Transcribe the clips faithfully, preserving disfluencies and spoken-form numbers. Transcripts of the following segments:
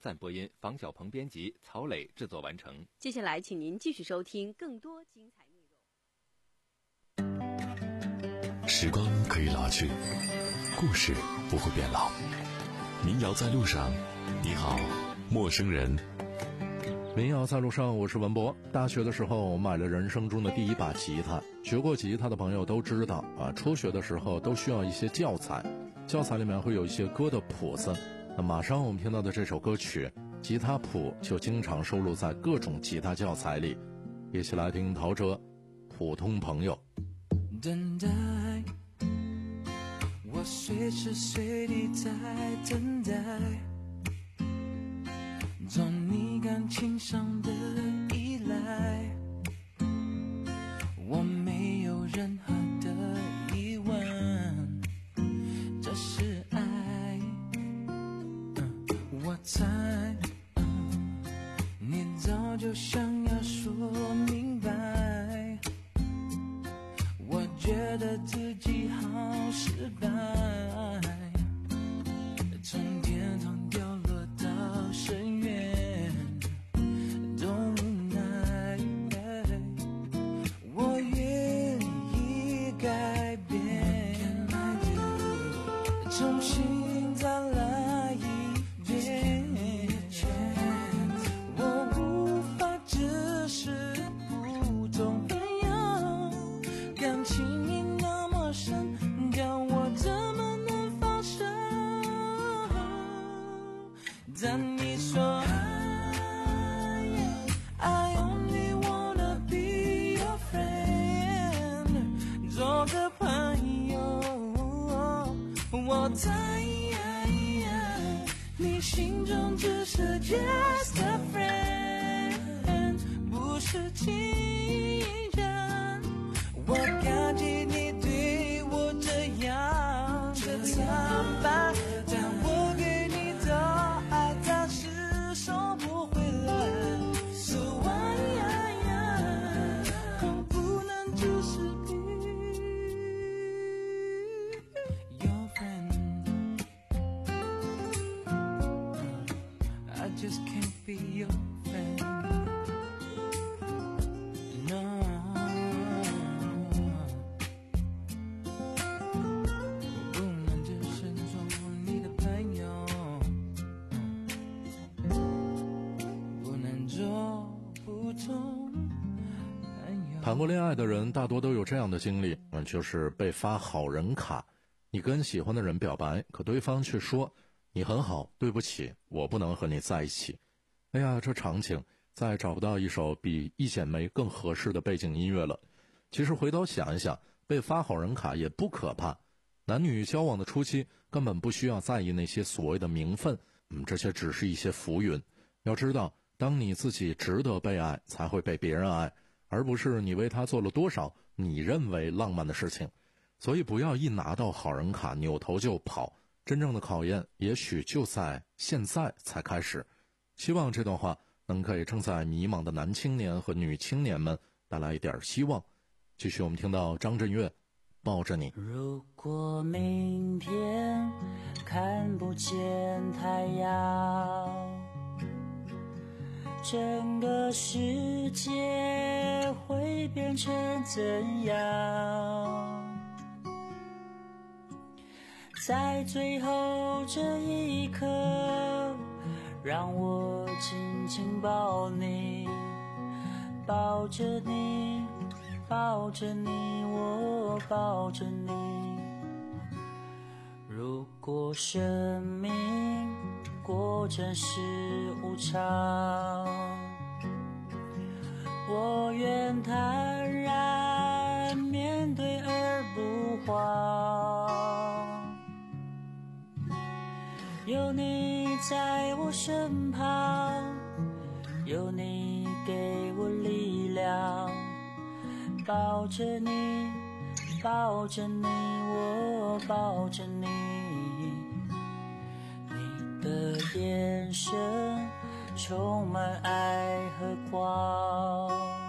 赞播音，房小鹏编辑，曹磊制作完成。 接下来请您继续收听更多精彩内容。时光可以老去，故事不会变老。民谣在路上，你好，陌生人。 民谣在路上，我是文博。大学的时候买了人生中的第一把吉他，学过吉他的朋友都知道啊，初学的时候都需要一些教材，教材里面会有一些歌的谱子。那马上我们听到的这首歌曲吉他谱就经常收录在各种吉他教材里，一起来听陶喆《普通朋友》。 等待，我随时随地在等待，从你感情上的依赖，我没有任何的疑问，这是爱。嗯、我猜、嗯、你早就想要说明白，我觉得自己好失败，从天堂掉落到深渊都无奈，我愿意改变，重新再来一遍，我无法只是普通朋友，感情你那么深，叫我怎么能放手？但你说 I only wanna be your friend， 做个朋友，我猜你心中只是 just a friend， 不是情人。我感激你对我这样的坦白，但我给你的爱暂时收不回来， So why 可不能只是 be your friend， I just can't be your friend，No， 谈过恋爱的人大多都有这样的经历，嗯，就是被发好人卡。你跟喜欢的人表白，可对方却说你很好，对不起，我不能和你在一起。哎呀，这场景再找不到一首比《一剪梅》更合适的背景音乐了。其实回头想一想，被发好人卡也不可怕，男女交往的初期根本不需要在意那些所谓的名分，嗯，这些只是一些浮云。要知道，当你自己值得被爱，才会被别人爱，而不是你为他做了多少你认为浪漫的事情。所以不要一拿到好人卡扭头就跑，真正的考验也许就在现在才开始。希望这段话能给正在迷茫的男青年和女青年们带来一点希望。继续我们听到张震岳抱着你。 如果明天看不见太阳，整个世界会变成怎样？在最后这一刻，让我紧紧抱你，抱着你，抱着你，我抱着你。如果生命过程是无常，我愿坦然面对而不慌。有你在我身旁，有你给我力量，抱着你，抱着你，我抱着你。你的眼神充满爱和光，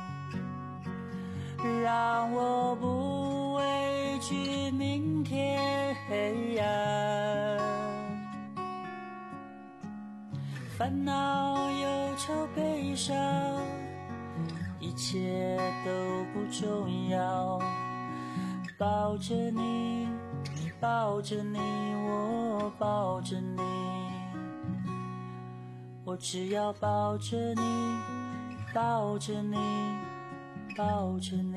让我不畏惧明天黑暗。 烦恼忧愁悲伤，一切都不重要。抱着你，抱着你，我抱着你，我只要抱着你，抱着你，抱着你。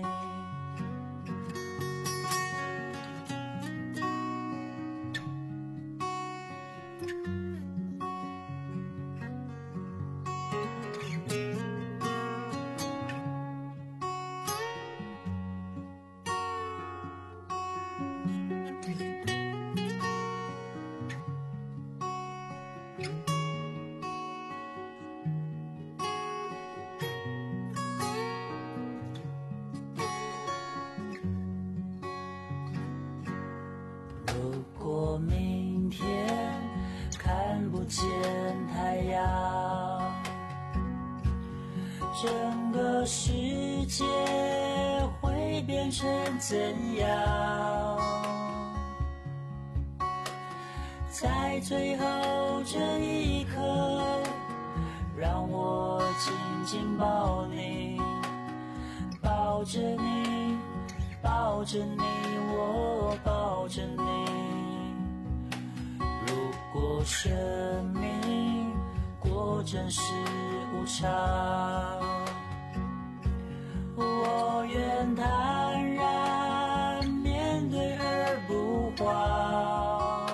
如果明天看不见太阳，整个世界会变成怎样？在最后这一刻，让我紧紧抱你，抱着你，抱着你，我抱着你。如果生命果真是无常，我愿坦然面对而不慌。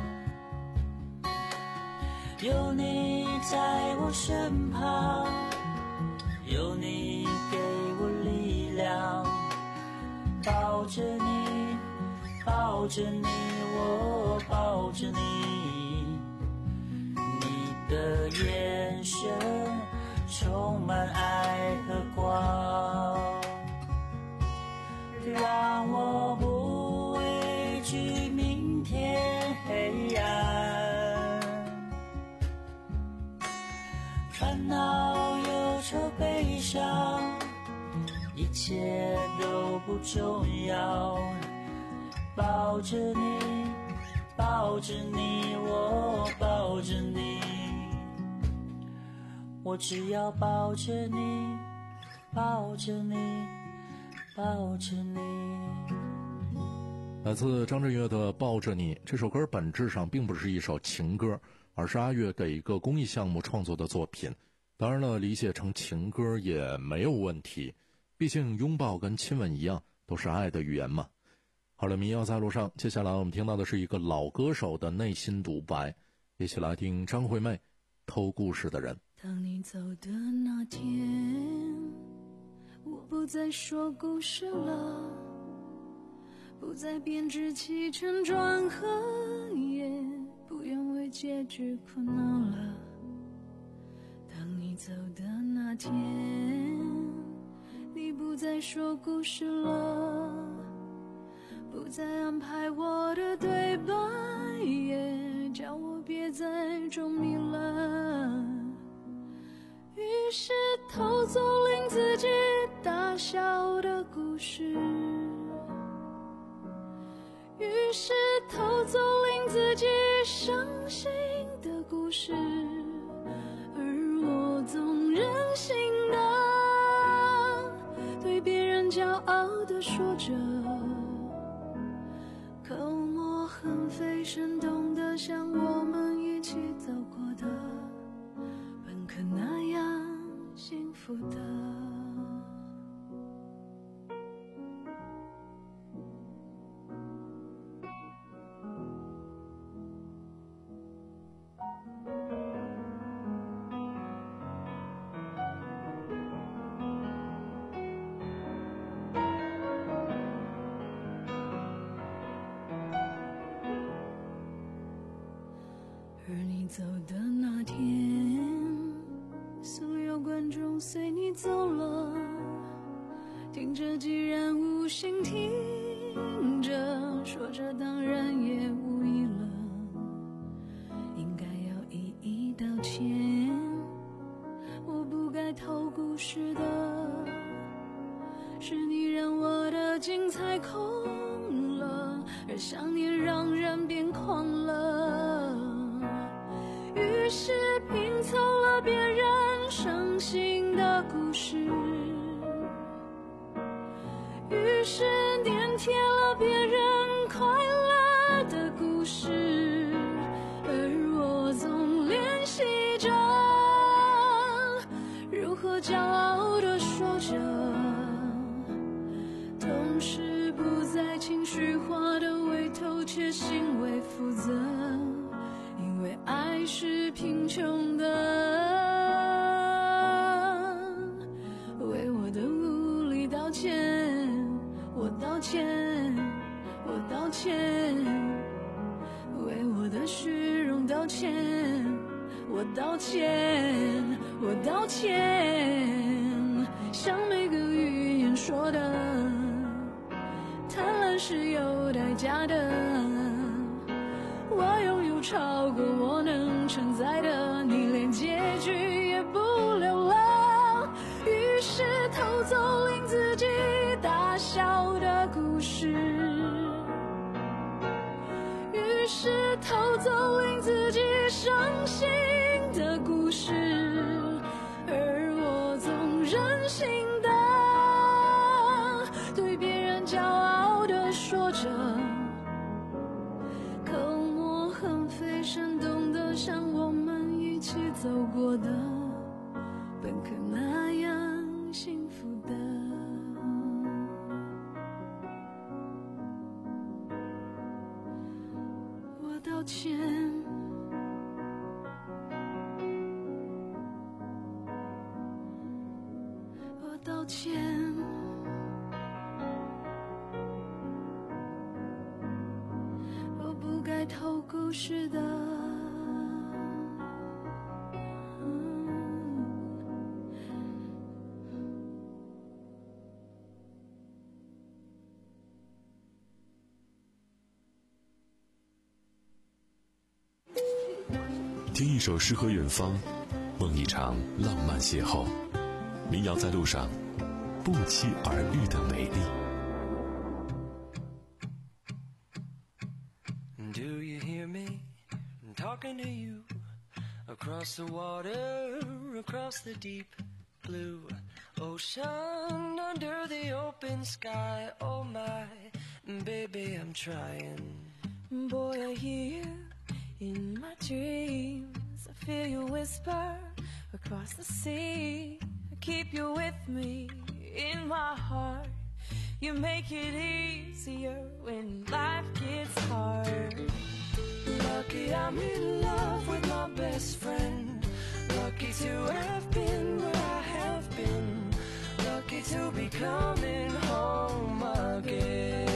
有你在我身旁，有你给我力量，抱着你，抱着你，我抱着你，你的眼神充满爱和光，让我不畏惧明天黑暗，烦恼忧愁悲伤，一切都不重要。抱着你，抱着你，我抱着你，我只要抱着你，抱着你，抱着你。 来自张震岳的《抱着你》这首歌本质上并不是一首情歌，而是阿岳给一个公益项目创作的作品。当然了，理解成情歌也没有问题，毕竟拥抱跟亲吻一样，都是爱的语言嘛。好了，民谣在路上，接下来我们听到的是一个老歌手的内心独白，一起来听张惠妹《偷故事的人》。 当你走的那天，我不再说故事了，不再编织起承转合，也不用为结局苦恼了。当你走的那天，你不再说故事了，不再安排我的对白，也叫我别再装迷了。于是偷走令自己大笑的故事，于是偷走令自己伤心的故事，而我总任性的对别人骄傲的说着，口沫横飞，生动的像我们一起走过的，本可那样幸福的。而你走的那天，所有观众随你走了，听着既然无心听着，说着当然也无意了，应该要一一道歉。我不该偷故事的，是你让我的精彩空了，而想念让人变狂了。于是拼凑的故事，于是粘贴了别人快乐的故事，而我总练习着如何骄傲地说着，同时不再情绪化地为偷窃行为负责，因为爱是贫穷的，为我的无力道歉，我道歉，我道歉，为我的虚荣道歉，我道歉，我道歉，像每个语言说的，贪婪是有代价的，我拥有超过我能承载的，你连结局也不留了，于是偷走令自己大笑的故事，于是偷走令自己伤心的故事，而我总任性的对别人骄傲的说着，口沫横飞，闪动的像我们一起走过的，本可那样幸福的。我道歉，我道歉，我不该偷故事的。 听一首诗和远方，梦一场浪漫邂逅。民谣在路上，不期而遇的美丽。 Do you hear me talking to you across the water, across the deep blue ocean, under the open sky? Oh my baby, I'm trying. Boy, I hear you in my dreams. I feel you whisper across the sea. I keep you with me in my heart. You make it easier when life gets hard. Lucky I'm in love with my best friend. Lucky to have been where I have been. Lucky to be coming home again.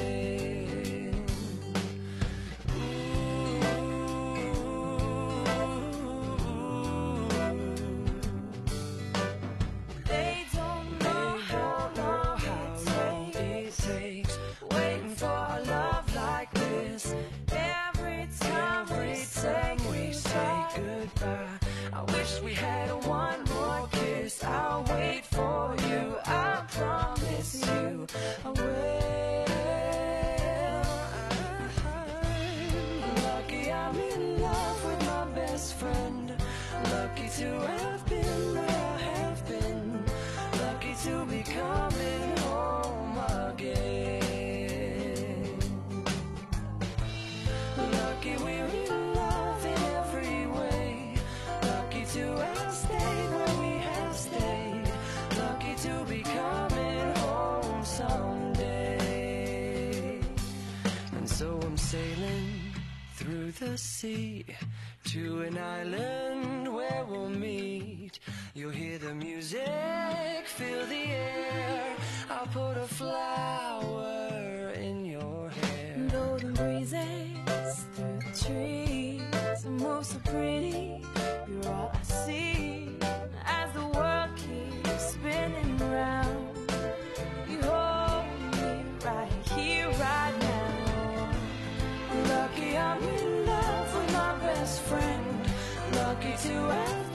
We had one more kiss. I'll wait for you. I promise you I will. I'm lucky I'm in love with my best friend. Lucky to have been where I have been. Lucky to be coming home again. Lucky we're in love in every way. Lucky to have stayed where we have stayed. Lucky to be coming home someday. And so I'm sailing through the sea to an island where we'll meet. You'll hear the music, feel the air. I'll put a flower in your hair. Golden breezes through the trees, move so pretty. You're all I see as the world keeps spinning round. You hold me right here, right now. Lucky I'm in love with my best friend. Lucky to have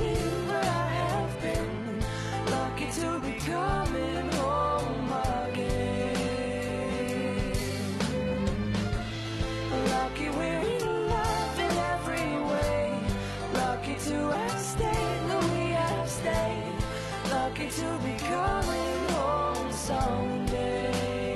to be coming home someday.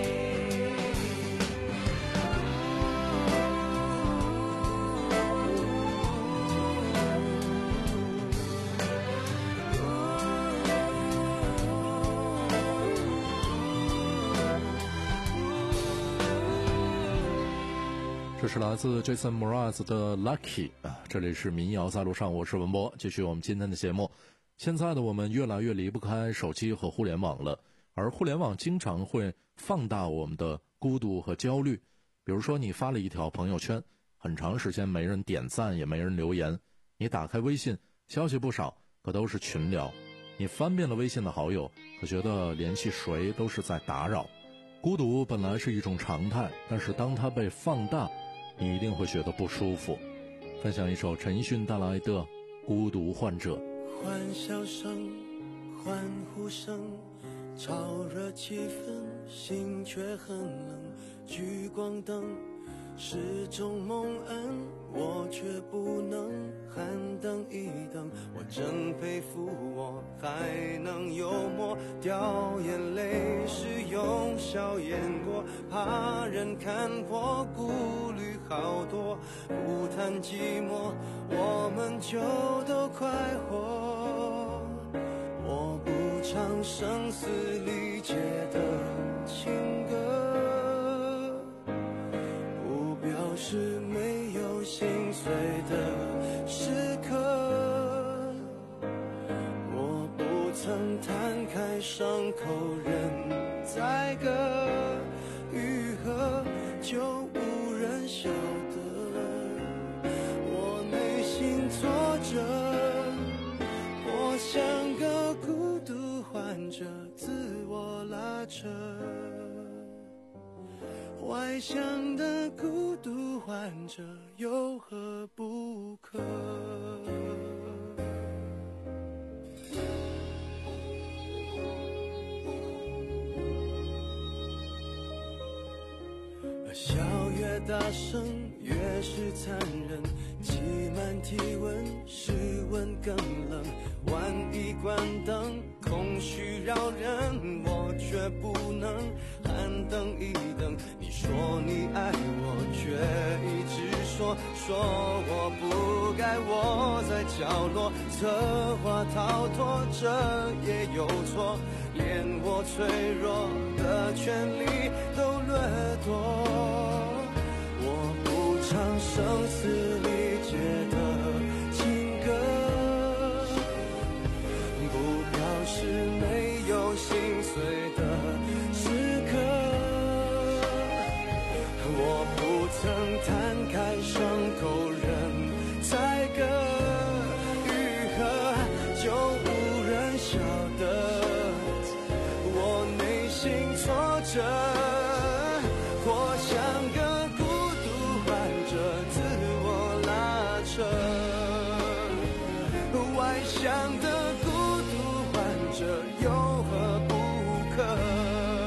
Ooh. 这是来自 Jason Mraz 的 Lucky 啊，这里是民谣在路上，我是文波，继续我们今天的节目。现在的我们越来越离不开手机和互联网了，而互联网经常会放大我们的孤独和焦虑。比如说你发了一条朋友圈，很长时间没人点赞也没人留言，你打开微信，消息不少，可都是群聊，你翻遍了微信的好友，可觉得联系谁都是在打扰。孤独本来是一种常态，但是当它被放大，你一定会觉得不舒服。分享一首陈奕迅带来的《孤独患者》。 欢笑声，欢呼声，炒热气氛，心却很冷。聚光灯是种蒙恩，我却不能喊等一等。我真佩服我还能幽默，掉眼泪是用笑掩过，怕人看破，顾虑好多，不谈寂寞，我们就都快活。我不唱声嘶力竭的情歌，不表示没有心碎的时刻，我不曾摊开伤口任宰割，愈合就无人晓得我内心挫折，我像个孤独患者，自我拉扯，怀想的孤独患者有何不可？笑越大声越是残忍，挤满体温，室温更冷。万一关灯，空虚扰人，我却不能喊等一等。你说你爱我，却一直说说我不该窝在角落，策划逃脱，这也有错，连我脆弱的权利都掠夺。我不唱声嘶力竭的情歌，不表示没有心碎的时刻，我不曾摊开伤口任宰割，愈合就无人晓得我内心挫折，我像个孤独患者，自我拉扯，外向的孤独患者有何不可？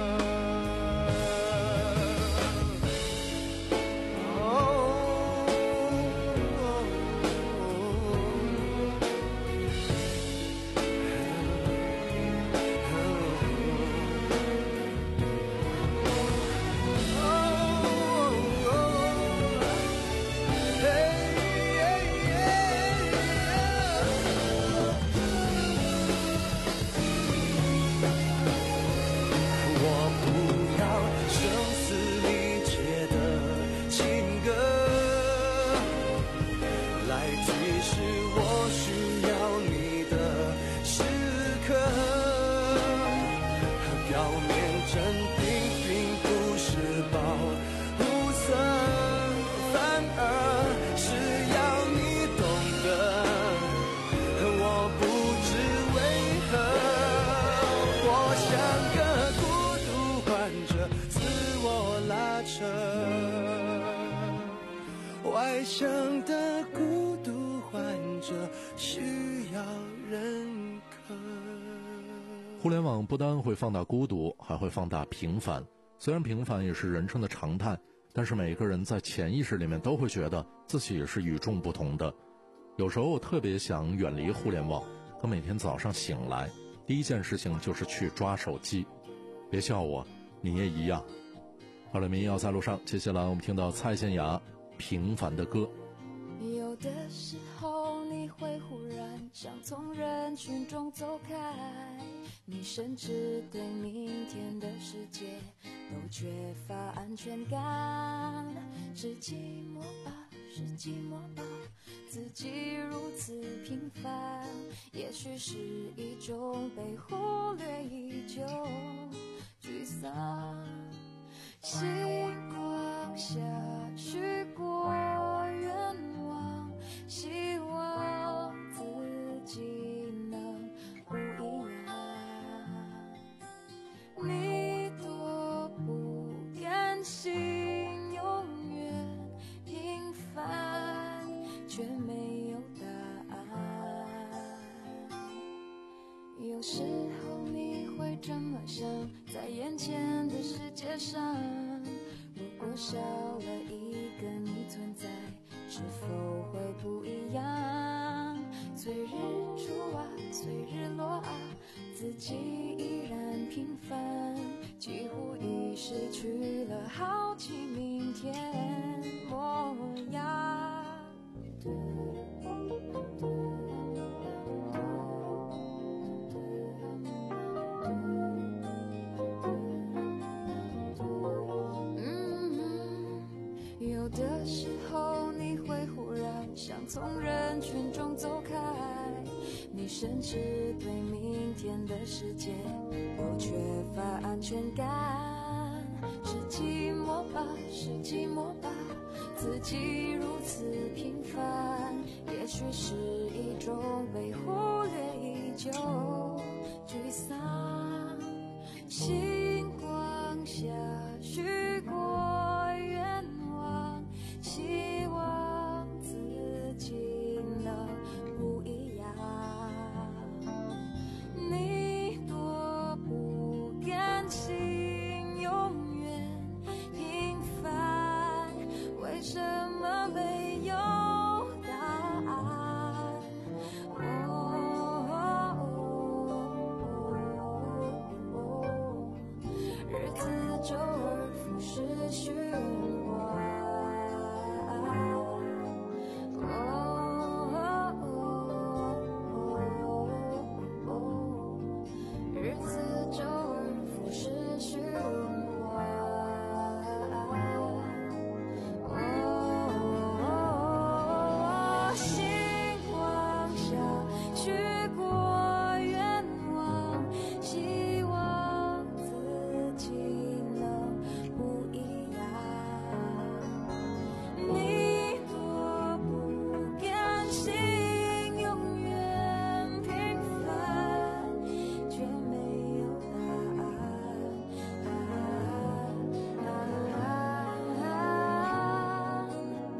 外向的孤独患者需要认可。 互联网不单会放大孤独，还会放大平凡。虽然平凡也是人生的常态，但是每个人在潜意识里面都会觉得自己是与众不同的。有时候我特别想远离互联网，可每天早上醒来， 第一件事情就是去抓手机。别笑我，你也一样。好了，民谣在路上，接下来我们听到蔡健雅《平凡的歌》。 有的时候你会忽然想从人群中走开，你甚至对明天的世界都缺乏安全感。是寂寞吧，是寂寞吧，自己如此平凡，也许是一种被忽略已久沮丧。星光下去过愿望，希望自己能不一样。你多不甘心永远平凡，却没有答案。有时候你会这么想，在眼前的世界上，如果少了一个你存在，是否会不一样？随日出啊，随日落啊，自己依然平凡，几乎已失去了好奇明天模样。有的时候你会忽然想从人群中走开，你甚至对明天的世界都缺乏安全感。是寂寞吧，是寂寞吧，自己如此平凡，也许是一种被忽略已久沮丧。星光下许过愿望，希望自己能不一样。你多不甘心永远平凡，为什么没有答案？哦，日子周而复始循环。日子周而复始循环。星光下许过愿望，希望自己能不一样。你多不甘心永远平凡，却没有答案。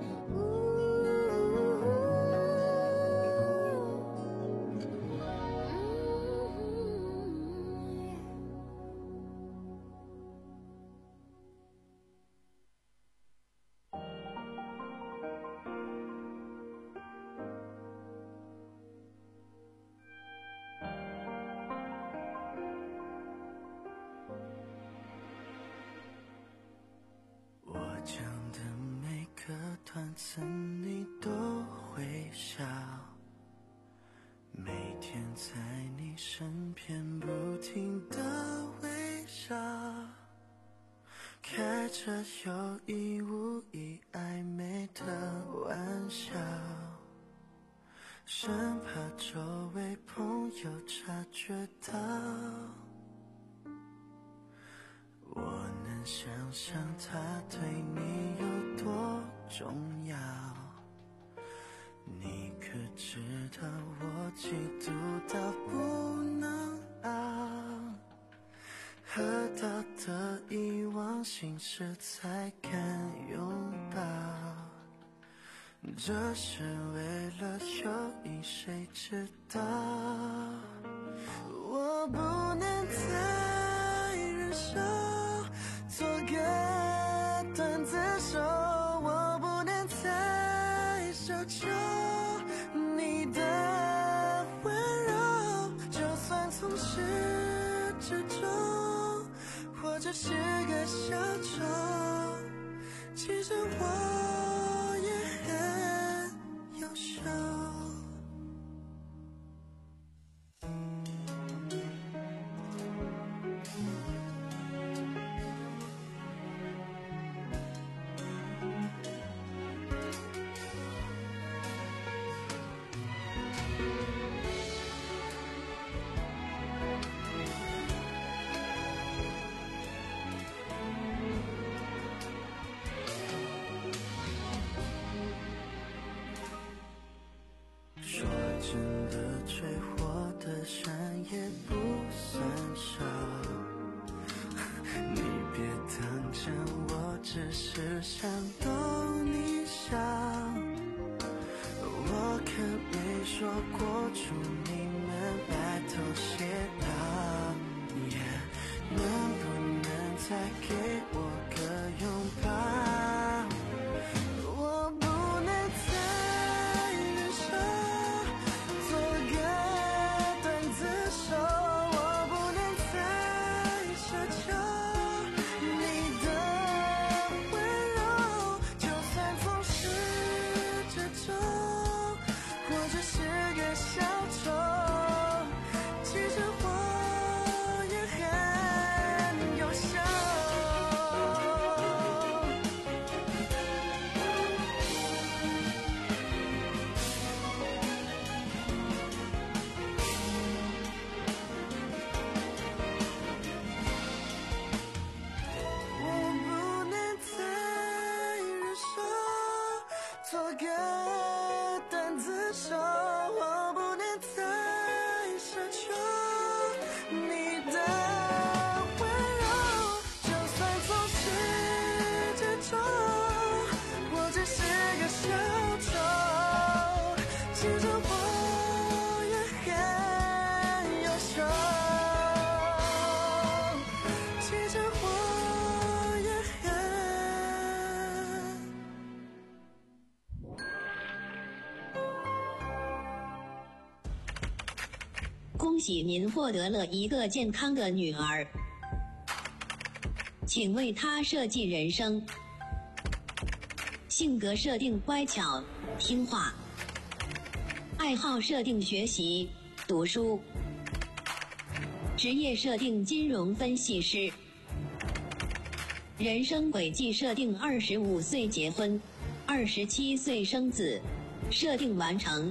我讲的每个段子你都会笑，每天在你身边不停地微笑，开着有意无意暧昧的玩笑，生怕周围朋友察觉到。我能想象他对你有多重要，你可知道我嫉妒到不能熬，喝到的遗忘心事才敢拥抱，这是为了有意谁知道，我不能再忍受做个段子手，我不能再奢求你的温柔，就算从十山也不算少。你别当真，我只是想逗你笑。我可没说过祝你们白头偕老。Yeah, 能不能再给我个拥抱？我不能再忍受做个段子手，我不能再奢求你的温柔，就算总是这种或者是个小丑，其实我也很优秀。我不能再忍受做个段子手，我不能再奢求你的温柔，就算总是这种我只是个小丑，其实我也很优秀，其实我也很恭喜您获得了一个健康的女儿，请为她设计人生。性格设定乖巧听话，爱好设定学习读书，职业设定金融分析师，人生轨迹设定二十五岁结婚，二十七岁生子，设定完成。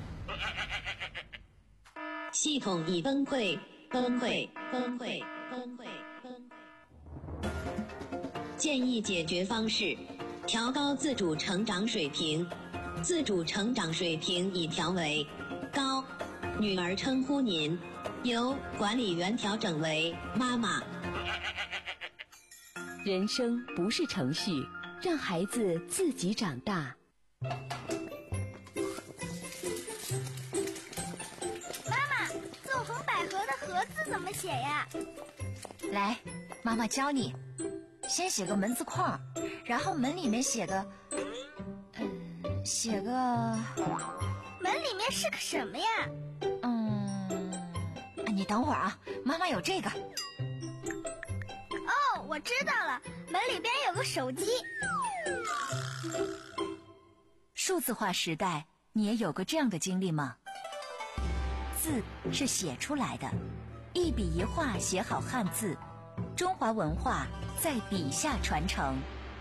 系统已崩溃，崩溃，崩溃，崩溃，崩溃。建议解决方式：调高自主成长水平，自主成长水平已调为高。女儿称呼您，由管理员调整为妈妈。 人生不是程序，让孩子自己长大。 纵横捭阖的阖字怎么写呀？ 来，妈妈教你。先写个门字框，然后门里面写个，嗯，写个。 门里面是个什么呀？ 嗯，你等会儿啊，妈妈有这个。 哦，我知道了，门里边有个手机。 数字化时代，你也有过这样的经历吗？字是写出来的，一笔一画写好汉字，中华文化在笔下传承。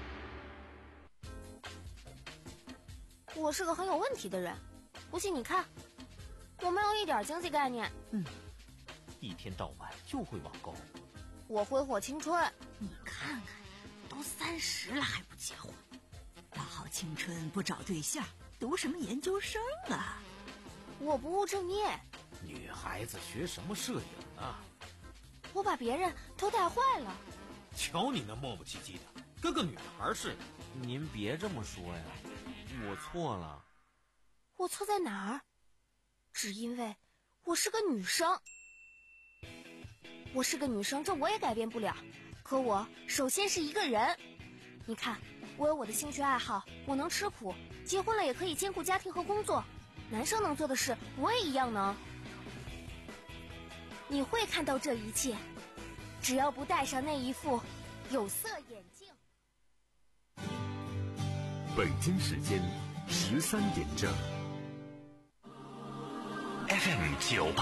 我是个很有问题的人，不信你看，我没有一点经济概念。 嗯，一天到晚就会网购。 我挥霍青春。 你看看，都三十了还不结婚，大好青春不找对象，读什么研究生啊？ 我不务正业。 女孩子学什么摄影啊？ 我把别人都带坏了。 瞧你那磨磨唧唧的，跟个女孩似的。 您别这么说呀，我错了。 我错在哪儿？只因为我是个女生。我是个女生，这我也改变不了。可我首先是一个人。你看，我有我的兴趣爱好，我能吃苦，结婚了也可以兼顾家庭和工作。男生能做的事，我也一样能。你会看到这一切，只要不戴上那一副有色眼镜。 北京时间十三点整。F M 九八。